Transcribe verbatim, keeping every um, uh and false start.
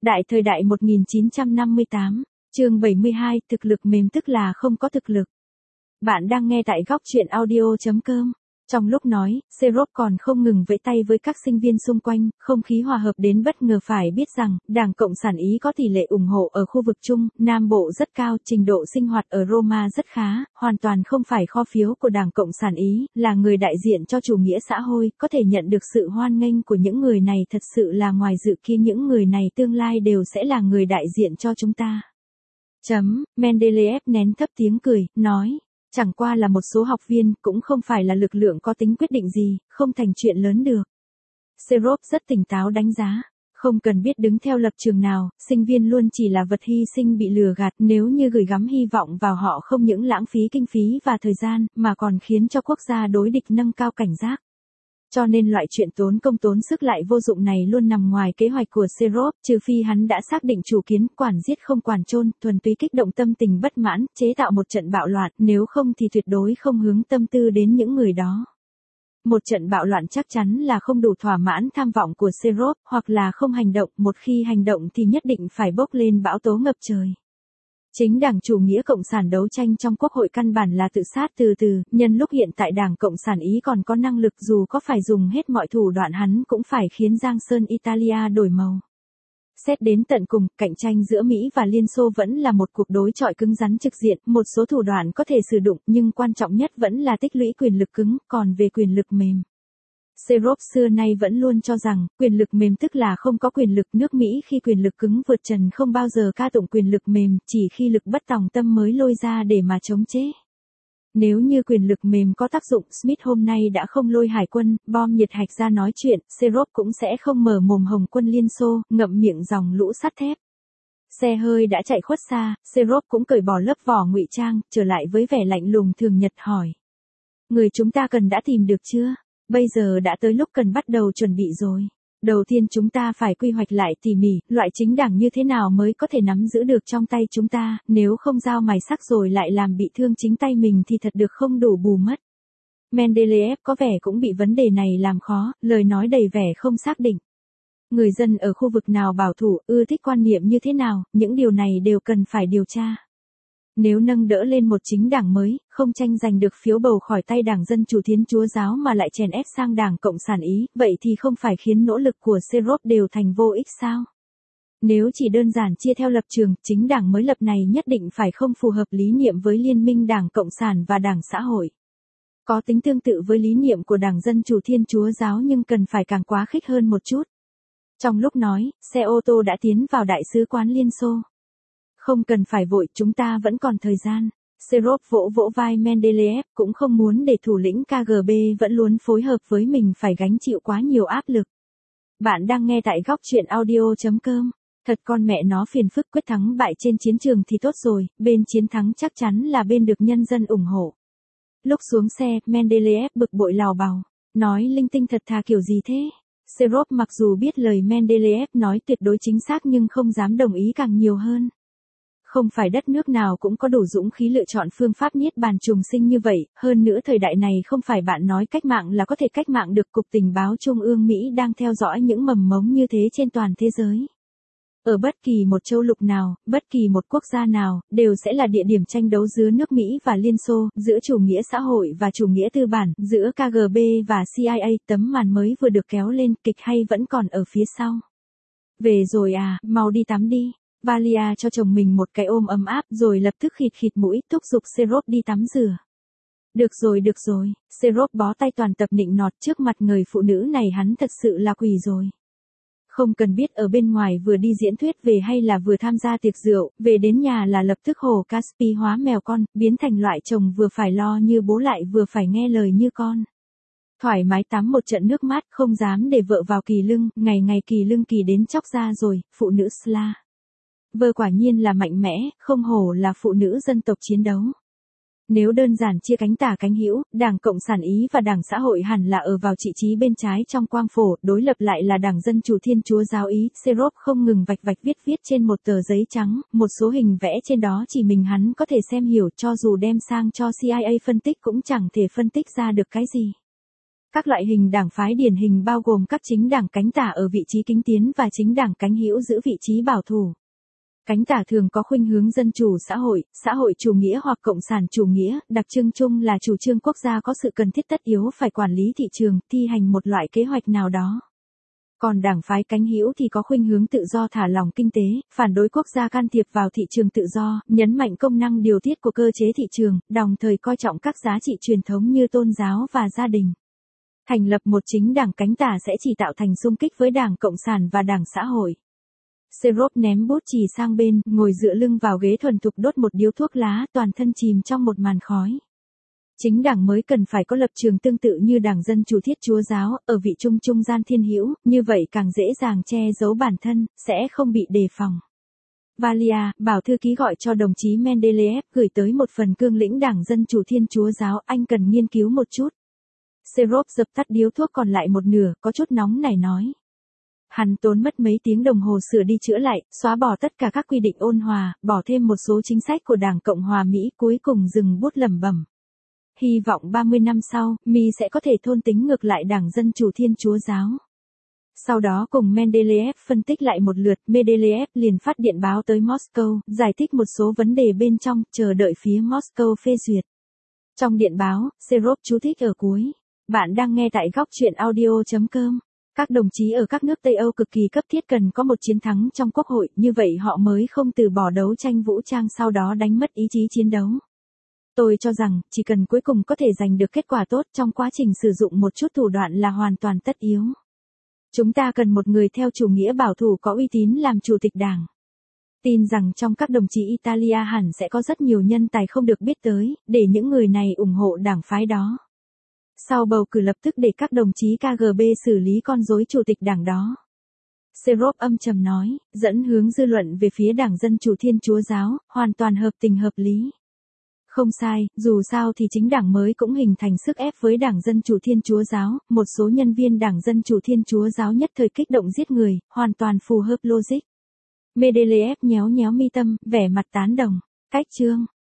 Đại thời đại một nghìn chín trăm năm mươi tám, chương bảy mươi hai, thực lực mềm tức là không có thực lực. Bạn đang nghe tại góc truyện audio chấm com. Trong lúc nói, Serop còn không ngừng vẫy tay với các sinh viên xung quanh, không khí hòa hợp đến bất ngờ. Phải biết rằng, Đảng Cộng sản Ý có tỷ lệ ủng hộ ở khu vực Trung, Nam Bộ rất cao, trình độ sinh hoạt ở Roma rất khá, hoàn toàn không phải kho phiếu của Đảng Cộng sản Ý, là người đại diện cho chủ nghĩa xã hội, có thể nhận được sự hoan nghênh của những người này thật sự là ngoài dự kiến. Những người này tương lai đều sẽ là người đại diện cho chúng ta. Chấm, Mendeleev nén thấp tiếng cười, nói. Chẳng qua là một số học viên, cũng không phải là lực lượng có tính quyết định gì, không thành chuyện lớn được. Serop rất tỉnh táo đánh giá. Không cần biết đứng theo lập trường nào, sinh viên luôn chỉ là vật hy sinh bị lừa gạt. Nếu như gửi gắm hy vọng vào họ không những lãng phí kinh phí và thời gian, mà còn khiến cho quốc gia đối địch nâng cao cảnh giác. Cho nên loại chuyện tốn công tốn sức lại vô dụng này luôn nằm ngoài kế hoạch của Serop, trừ phi hắn đã xác định chủ kiến, quản giết không quản chôn, thuần túy kích động tâm tình bất mãn, chế tạo một trận bạo loạn, nếu không thì tuyệt đối không hướng tâm tư đến những người đó. Một trận bạo loạn chắc chắn là không đủ thỏa mãn tham vọng của Serop, hoặc là không hành động, một khi hành động thì nhất định phải bốc lên bão tố ngập trời. Chính Đảng Chủ nghĩa Cộng sản đấu tranh trong Quốc hội căn bản là tự sát từ từ, nhân lúc hiện tại Đảng Cộng sản Ý còn có năng lực, dù có phải dùng hết mọi thủ đoạn hắn cũng phải khiến Giang Sơn Italia đổi màu. Xét đến tận cùng, cạnh tranh giữa Mỹ và Liên Xô vẫn là một cuộc đối chọi cứng rắn trực diện, một số thủ đoạn có thể sử dụng, nhưng quan trọng nhất vẫn là tích lũy quyền lực cứng, còn về quyền lực mềm. Serop xưa nay vẫn luôn cho rằng, quyền lực mềm tức là không có quyền lực. Nước Mỹ khi quyền lực cứng vượt trần không bao giờ ca tụng quyền lực mềm, chỉ khi lực bất tòng tâm mới lôi ra để mà chống chế. Nếu như quyền lực mềm có tác dụng, Smith hôm nay đã không lôi hải quân, bom nhiệt hạch ra nói chuyện, Serop cũng sẽ không mở mồm Hồng quân Liên Xô, ngậm miệng dòng lũ sắt thép. Xe hơi đã chạy khuất xa, Serop cũng cởi bỏ lớp vỏ ngụy trang, trở lại với vẻ lạnh lùng thường nhật hỏi. Người chúng ta cần đã tìm được chưa? Bây giờ đã tới lúc cần bắt đầu chuẩn bị rồi. Đầu tiên chúng ta phải quy hoạch lại tỉ mỉ, loại chính đảng như thế nào mới có thể nắm giữ được trong tay chúng ta, nếu không dao mài sắc rồi lại làm bị thương chính tay mình thì thật được không đủ bù mất. Mendeleev có vẻ cũng bị vấn đề này làm khó, lời nói đầy vẻ không xác định. Người dân ở khu vực nào bảo thủ, ưa thích quan niệm như thế nào, những điều này đều cần phải điều tra. Nếu nâng đỡ lên một chính đảng mới, không tranh giành được phiếu bầu khỏi tay Đảng Dân Chủ Thiên Chúa Giáo mà lại chèn ép sang Đảng Cộng sản Ý, vậy thì không phải khiến nỗ lực của Serop đều thành vô ích sao? Nếu chỉ đơn giản chia theo lập trường, chính đảng mới lập này nhất định phải không phù hợp lý niệm với Liên minh Đảng Cộng sản và Đảng Xã hội. Có tính tương tự với lý niệm của Đảng Dân Chủ Thiên Chúa Giáo nhưng cần phải càng quá khích hơn một chút. Trong lúc nói, xe ô tô đã tiến vào Đại sứ quán Liên Xô. Không cần phải vội, chúng ta vẫn còn thời gian. Serop vỗ vỗ vai Mendeleev, cũng không muốn để thủ lĩnh ca giê bê vẫn luôn phối hợp với mình phải gánh chịu quá nhiều áp lực. Bạn đang nghe tại góc truyện audio chấm com. Thật con mẹ nó phiền phức, quyết thắng bại trên chiến trường thì tốt rồi, bên chiến thắng chắc chắn là bên được nhân dân ủng hộ. Lúc xuống xe, Mendeleev bực bội lào bào, nói linh tinh thật thà kiểu gì thế? Serop mặc dù biết lời Mendeleev nói tuyệt đối chính xác nhưng không dám đồng ý càng nhiều hơn. Không phải đất nước nào cũng có đủ dũng khí lựa chọn phương pháp niết bàn trùng sinh như vậy, hơn nữa thời đại này không phải bạn nói cách mạng là có thể cách mạng được. Cục Tình báo Trung ương Mỹ đang theo dõi những mầm mống như thế trên toàn thế giới. Ở bất kỳ một châu lục nào, bất kỳ một quốc gia nào, đều sẽ là địa điểm tranh đấu giữa nước Mỹ và Liên Xô, giữa chủ nghĩa xã hội và chủ nghĩa tư bản, giữa ca giê bê và xê i a. Tấm màn mới vừa được kéo lên, kịch hay vẫn còn ở phía sau. Về rồi à, mau đi tắm đi. Valia cho chồng mình một cái ôm ấm áp rồi lập tức khịt khịt mũi, thúc giục Serop đi tắm rửa. Được rồi được rồi, Serop bó tay toàn tập nịnh nọt trước mặt người phụ nữ này, hắn thật sự là quỷ rồi. Không cần biết ở bên ngoài vừa đi diễn thuyết về hay là vừa tham gia tiệc rượu, về đến nhà là lập tức hồ Caspi hóa mèo con, biến thành loại chồng vừa phải lo như bố lại vừa phải nghe lời như con. Thoải mái tắm một trận nước mát, không dám để vợ vào kỳ lưng, ngày ngày kỳ lưng kỳ đến chóc ra rồi, phụ nữ Sla. Vợ quả nhiên là mạnh mẽ, không hổ là phụ nữ dân tộc chiến đấu. Nếu đơn giản chia cánh tả cánh hữu, Đảng Cộng sản Ý và Đảng Xã hội hẳn là ở vào vị trí bên trái trong quang phổ, đối lập lại là Đảng Dân Chủ Thiên Chúa Giáo Ý. Serop không ngừng vạch vạch viết viết trên một tờ giấy trắng, một số hình vẽ trên đó chỉ mình hắn có thể xem hiểu, cho dù đem sang cho xê i a phân tích cũng chẳng thể phân tích ra được cái gì. Các loại hình đảng phái điển hình bao gồm các chính đảng cánh tả ở vị trí kính tiến và chính đảng cánh hữu giữ vị trí bảo thủ. Cánh tả thường có khuynh hướng dân chủ xã hội, xã hội chủ nghĩa hoặc cộng sản chủ nghĩa, đặc trưng chung là chủ trương quốc gia có sự cần thiết tất yếu phải quản lý thị trường, thi hành một loại kế hoạch nào đó. Còn đảng phái cánh hữu thì có khuynh hướng tự do thả lỏng kinh tế, phản đối quốc gia can thiệp vào thị trường tự do, nhấn mạnh công năng điều tiết của cơ chế thị trường, đồng thời coi trọng các giá trị truyền thống như tôn giáo và gia đình. Thành lập một chính đảng cánh tả sẽ chỉ tạo thành xung kích với Đảng Cộng sản và Đảng Xã hội. Serov ném bút chì sang bên, ngồi dựa lưng vào ghế thuần thục đốt một điếu thuốc lá, toàn thân chìm trong một màn khói. Chính đảng mới cần phải có lập trường tương tự như Đảng Dân Chủ Thiết Chúa Giáo, ở vị trung trung gian thiên hữu, như vậy càng dễ dàng che giấu bản thân, sẽ không bị đề phòng. Valia, bảo thư ký gọi cho đồng chí Mendeleev gửi tới một phần cương lĩnh Đảng Dân Chủ Thiên Chúa Giáo, anh cần nghiên cứu một chút. Serov dập tắt điếu thuốc còn lại một nửa, có chút nóng nảy nói. Hắn tốn mất mấy tiếng đồng hồ sửa đi chữa lại, xóa bỏ tất cả các quy định ôn hòa, bỏ thêm một số chính sách của Đảng Cộng hòa Mỹ, cuối cùng dừng bút lẩm bẩm. Hy vọng ba mươi năm sau, Mi sẽ có thể thôn tính ngược lại Đảng Dân Chủ Thiên Chúa Giáo. Sau đó cùng Mendeleev phân tích lại một lượt, Mendeleev liền phát điện báo tới Moscow, giải thích một số vấn đề bên trong, chờ đợi phía Moscow phê duyệt. Trong điện báo, Serov chú thích ở cuối. Bạn đang nghe tại góc truyện audio chấm com. Các đồng chí ở các nước Tây Âu cực kỳ cấp thiết cần có một chiến thắng trong quốc hội, như vậy họ mới không từ bỏ đấu tranh vũ trang sau đó đánh mất ý chí chiến đấu. Tôi cho rằng, chỉ cần cuối cùng có thể giành được kết quả tốt trong quá trình sử dụng một chút thủ đoạn là hoàn toàn tất yếu. Chúng ta cần một người theo chủ nghĩa bảo thủ có uy tín làm chủ tịch đảng. Tin rằng trong các đồng chí Italia hẳn sẽ có rất nhiều nhân tài không được biết tới, để những người này ủng hộ đảng phái đó. Sau bầu cử lập tức để các đồng chí ca giê bê xử lý con rối chủ tịch đảng đó. Serov âm trầm nói, dẫn hướng dư luận về phía Đảng Dân Chủ Thiên Chúa Giáo, hoàn toàn hợp tình hợp lý. Không sai, dù sao thì chính đảng mới cũng hình thành sức ép với Đảng Dân Chủ Thiên Chúa Giáo, một số nhân viên Đảng Dân Chủ Thiên Chúa Giáo nhất thời kích động giết người, hoàn toàn phù hợp logic. Mendeleev nhéo nhéo mi tâm, vẻ mặt tán đồng. Cách chương,